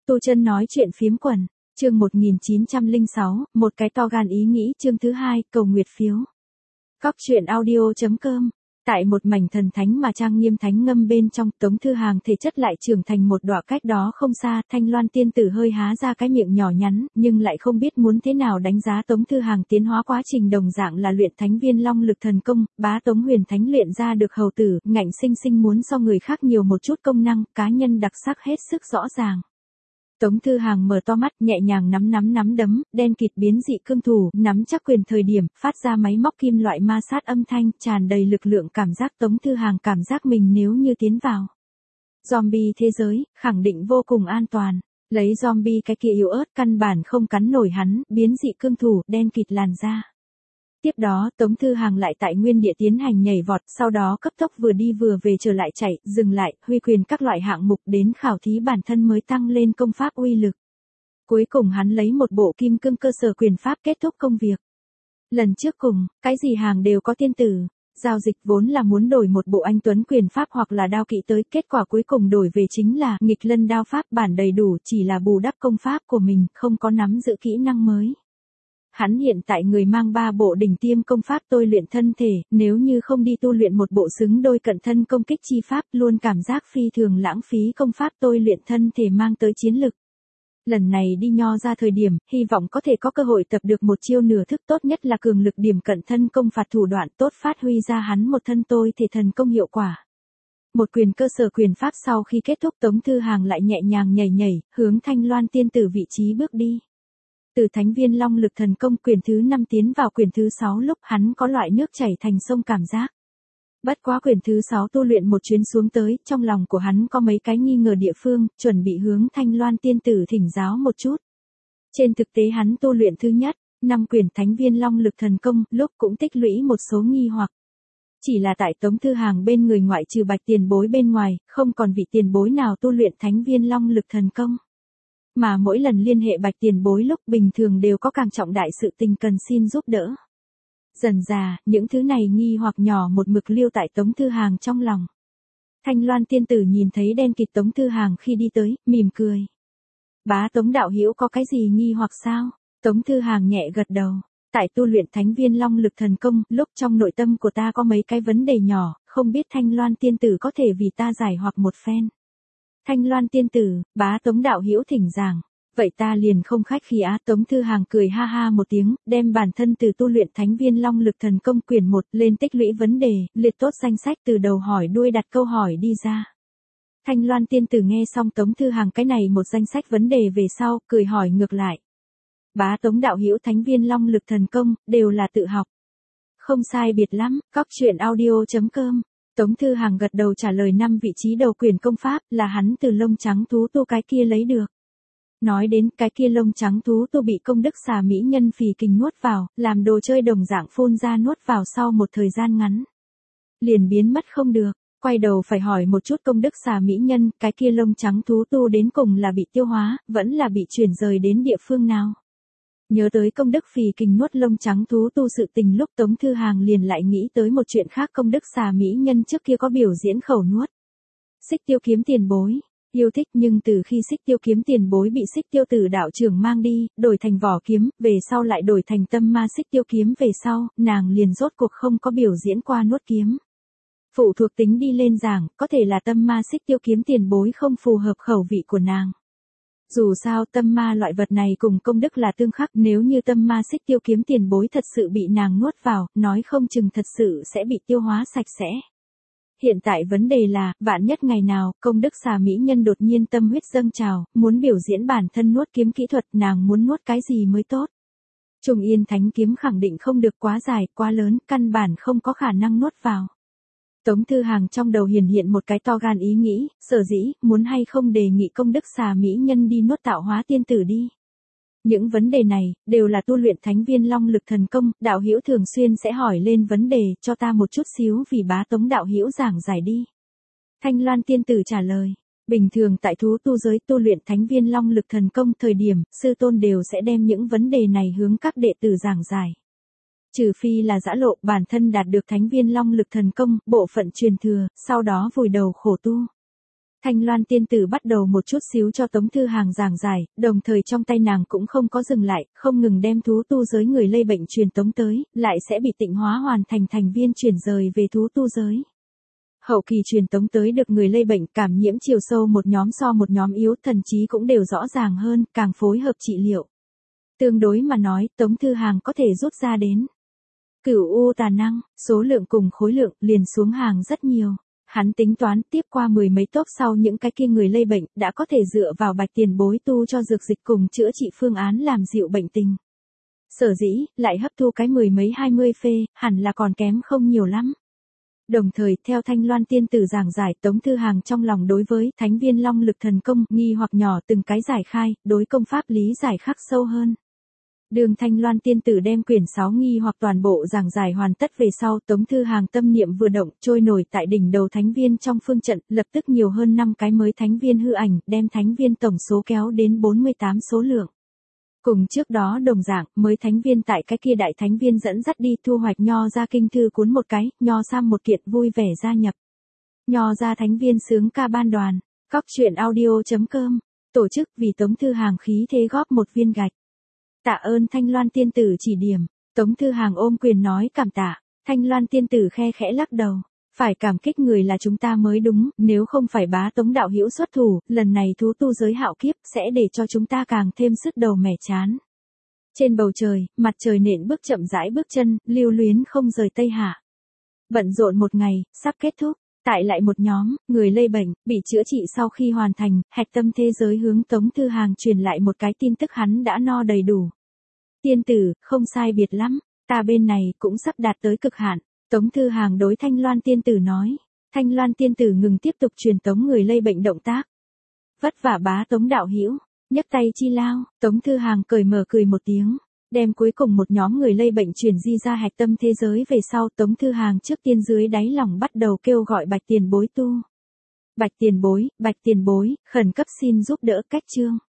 Tu Chân nói chuyện phiếm quần, chương 1906, một cái to gan ý nghĩ chương thứ 2, cầu nguyệt phiếu. Cóc truyện audio.com. Tại một mảnh thần thánh mà trang nghiêm thánh ngâm bên trong, Tống Thư Hàng thể chất lại trưởng thành một đọa cách đó không xa, Thanh Loan tiên tử hơi há ra cái miệng nhỏ nhắn, nhưng lại không biết muốn thế nào đánh giá Tống Thư Hàng tiến hóa quá trình đồng dạng là luyện thánh viên long lực thần công, bá Tống Huyền Thánh luyện ra được hầu tử, ngạnh sinh sinh muốn so người khác nhiều một chút công năng, cá nhân đặc sắc hết sức rõ ràng. Tống Thư Hàng mở to mắt, nhẹ nhàng nắm đấm, đen kịt biến dị cương thủ, nắm chắc quyền thời điểm, phát ra máy móc kim loại ma sát âm thanh, tràn đầy lực lượng cảm giác. Tống Thư Hàng cảm giác mình nếu như tiến vào zombie thế giới, khẳng định vô cùng an toàn. Lấy zombie cái kia yếu ớt căn bản không cắn nổi hắn, biến dị cương thủ, đen kịt làn da. Tiếp đó, Tống Thư Hàng lại tại nguyên địa tiến hành nhảy vọt, sau đó cấp tốc vừa đi vừa về trở lại chạy, dừng lại, huy quyền các loại hạng mục đến khảo thí bản thân mới tăng lên công pháp uy lực. Cuối cùng hắn lấy một bộ kim cương cơ sở quyền pháp kết thúc công việc. Lần trước cùng, cái gì hàng đều có tiên tử. Giao dịch vốn là muốn đổi một bộ anh tuấn quyền pháp hoặc là đao kỵ tới, kết quả cuối cùng đổi về chính là nghịch lân đao pháp bản đầy đủ, chỉ là bù đắp công pháp của mình, không có nắm giữ kỹ năng mới. Hắn hiện tại người mang 3 bộ đỉnh tiêm công pháp tôi luyện thân thể, nếu như không đi tu luyện một bộ xứng đôi cận thân công kích chi pháp, luôn cảm giác phi thường lãng phí công pháp tôi luyện thân thể mang tới chiến lực. Lần này đi Nho ra thời điểm, hy vọng có thể có cơ hội tập được một chiêu nửa thức, tốt nhất là cường lực điểm cận thân công phạt thủ đoạn tốt phát huy ra hắn một thân tôi thể thần công hiệu quả. Một quyền cơ sở quyền pháp sau khi kết thúc, Tống Thư Hàng lại nhẹ nhàng nhảy, hướng Thanh Loan tiên tử vị trí bước đi. Từ thánh viên long lực thần công quyền thứ 5 tiến vào quyền thứ 6 lúc hắn có loại nước chảy thành sông cảm giác. Bất quá quyền thứ 6 tu luyện một chuyến xuống tới, trong lòng của hắn có mấy cái nghi ngờ địa phương, chuẩn bị hướng Thanh Loan tiên tử thỉnh giáo một chút. Trên thực tế hắn tu luyện thứ nhất, 5 quyền thánh viên long lực thần công, lúc cũng tích lũy một số nghi hoặc. Chỉ là tại Tống Thư Hàng bên người ngoại trừ Bạch tiền bối bên ngoài, không còn vị tiền bối nào tu luyện thánh viên long lực thần công. Mà mỗi lần liên hệ Bạch tiền bối lúc bình thường đều có càng trọng đại sự tình cần xin giúp đỡ. Dần dà, những thứ này nghi hoặc nhỏ một mực lưu tại Tống Thư Hàng trong lòng. Thanh Loan tiên tử nhìn thấy đen kịt Tống Thư Hàng khi đi tới, mỉm cười. Bá Tống đạo hữu có cái gì nghi hoặc sao? Tống Thư Hàng nhẹ gật đầu. Tại tu luyện thánh viên long lực thần công, lúc trong nội tâm của ta có mấy cái vấn đề nhỏ, không biết Thanh Loan tiên tử có thể vì ta giải hoặc một phen. Thanh Loan tiên tử, bá Tống đạo hữu thỉnh giảng. Vậy ta liền không khách khí á. Tống Thư Hàng cười ha ha một tiếng, đem bản thân từ tu luyện thánh viên long lực thần công quyển 1 lên tích lũy vấn đề, liệt tốt danh sách từ đầu hỏi đuôi đặt câu hỏi đi ra. Thanh Loan tiên tử nghe xong Tống Thư Hàng cái này một danh sách vấn đề về sau, cười hỏi ngược lại. Bá Tống đạo hữu thánh viên long lực thần công, đều là tự học. Không sai biệt lắm, cóc truyện audio.com. Tống Thư Hàng gật đầu trả lời 5 vị trí đầu quyển công pháp là hắn từ lông trắng thú tu cái kia lấy được. Nói đến cái kia lông trắng thú tu bị công đức xà mỹ nhân phì kình nuốt vào, làm đồ chơi đồng dạng phun ra nuốt vào sau một thời gian ngắn. Liền biến mất không được, quay đầu phải hỏi một chút công đức xà mỹ nhân, cái kia lông trắng thú tu đến cùng là bị tiêu hóa, vẫn là bị chuyển rời đến địa phương nào. Nhớ tới công đức phì kình nuốt lông trắng thú tu sự tình lúc Tống Thư Hàng liền lại nghĩ tới một chuyện khác, công đức xà mỹ nhân trước kia có biểu diễn khẩu nuốt. Xích Tiêu kiếm tiền bối. Yêu thích, nhưng từ khi Xích Tiêu kiếm tiền bối bị Xích Tiêu tử đạo trưởng mang đi, đổi thành vỏ kiếm, về sau lại đổi thành tâm ma Xích Tiêu kiếm về sau, nàng liền rốt cuộc không có biểu diễn qua nuốt kiếm. Phụ thuộc tính đi lên giảng, có thể là tâm ma Xích Tiêu kiếm tiền bối không phù hợp khẩu vị của nàng. Dù sao tâm ma loại vật này cùng công đức là tương khắc, nếu như tâm ma Xích Tiêu kiếm tiền bối thật sự bị nàng nuốt vào, nói không chừng thật sự sẽ bị tiêu hóa sạch sẽ. Hiện tại vấn đề là, vạn nhất ngày nào, công đức xà mỹ nhân đột nhiên tâm huyết dâng trào, muốn biểu diễn bản thân nuốt kiếm kỹ thuật, nàng muốn nuốt cái gì mới tốt. Trùng Yên Thánh kiếm khẳng định không được quá dài, quá lớn, căn bản không có khả năng nuốt vào. Tống Thư Hàng trong đầu hiện một cái to gan ý nghĩ, sở dĩ, muốn hay không đề nghị công đức xà mỹ nhân đi nuốt tạo hóa tiên tử đi. Những vấn đề này, đều là tu luyện thánh viên long lực thần công, đạo hữu thường xuyên sẽ hỏi lên vấn đề, cho ta một chút xíu vì bá Tống đạo hữu giảng giải đi. Thanh Loan tiên tử trả lời, bình thường tại thú tu giới tu luyện thánh viên long lực thần công thời điểm, sư tôn đều sẽ đem những vấn đề này hướng các đệ tử giảng giải. Trừ phi là giã lộ bản thân đạt được thánh viên long lực thần công, bộ phận truyền thừa, sau đó vùi đầu khổ tu. Thanh Loan tiên tử bắt đầu một chút xíu cho Tống Thư Hàng giảng giải, đồng thời trong tay nàng cũng không có dừng lại, không ngừng đem thú tu giới người lây bệnh truyền tống tới, lại sẽ bị tịnh hóa hoàn thành thành viên chuyển rời về thú tu giới. Hậu kỳ truyền tống tới được người lây bệnh cảm nhiễm chiều sâu một nhóm so một nhóm yếu, thần trí cũng đều rõ ràng hơn, càng phối hợp trị liệu. Tương đối mà nói, Tống Thư Hàng có thể rút ra đến Cửu U tà năng, số lượng cùng khối lượng liền xuống hàng rất nhiều. Hắn tính toán tiếp qua 10 mấy tốp sau những cái kia người lây bệnh đã có thể dựa vào Bạch tiền bối tu cho dược dịch cùng chữa trị phương án làm dịu bệnh tình. Sở dĩ, lại hấp thu cái 10 mấy 20 phê, hẳn là còn kém không nhiều lắm. Đồng thời, theo Thanh Loan tiên tử giảng giải, Tống Thư Hàng trong lòng đối với thánh viên long lực thần công nghi hoặc nhỏ từng cái giải khai, đối công pháp lý giải khắc sâu hơn. Đường Thanh Loan tiên tử đem quyển 6 nghi hoặc toàn bộ giảng giải hoàn tất về sau, Tống Thư Hàng tâm niệm vừa động, trôi nổi tại đỉnh đầu thánh viên trong phương trận, lập tức nhiều hơn 5 cái mới thánh viên hư ảnh, đem thánh viên tổng số kéo đến 48 số lượng. Cùng trước đó đồng dạng, mới thánh viên tại cái kia đại thánh viên dẫn dắt đi thu hoạch nho ra kinh thư cuốn một cái, nho sam một kiện vui vẻ gia nhập. Nho ra thánh viên sướng ca ban đoàn, cóc truyện audio.com, tổ chức vì Tống Thư Hàng khí thế góp một viên gạch. Tạ ơn Thanh Loan tiên tử chỉ điểm, Tống Thư Hàng ôm quyền nói cảm tạ, Thanh Loan tiên tử khe khẽ lắc đầu, phải cảm kích người là chúng ta mới đúng, nếu không phải bá Tống đạo hữu xuất thủ, lần này thú tu giới hạo kiếp sẽ để cho chúng ta càng thêm sứt đầu mẻ chán. Trên bầu trời, mặt trời nện bước chậm rãi bước chân, lưu luyến không rời Tây Hạ. Bận rộn một ngày, sắp kết thúc. Tại lại một nhóm, người lây bệnh, bị chữa trị sau khi hoàn thành, hạch tâm thế giới hướng Tống Thư Hàng truyền lại một cái tin tức hắn đã no đầy đủ. Tiên tử, không sai biệt lắm, ta bên này cũng sắp đạt tới cực hạn. Tống Thư Hàng đối Thanh Loan tiên tử nói. Thanh Loan tiên tử ngừng tiếp tục truyền tống người lây bệnh động tác. Vất vả bá Tống đạo hữu, nhấc tay chi lao, Tống Thư Hàng cười mở cười một tiếng. Đem cuối cùng một nhóm người lây bệnh truyền di ra hạch tâm thế giới về sau, Tống Thư Hàng trước tiên dưới đáy lòng bắt đầu kêu gọi Bạch tiền bối tu. Bạch tiền bối, khẩn cấp xin giúp đỡ cách chương.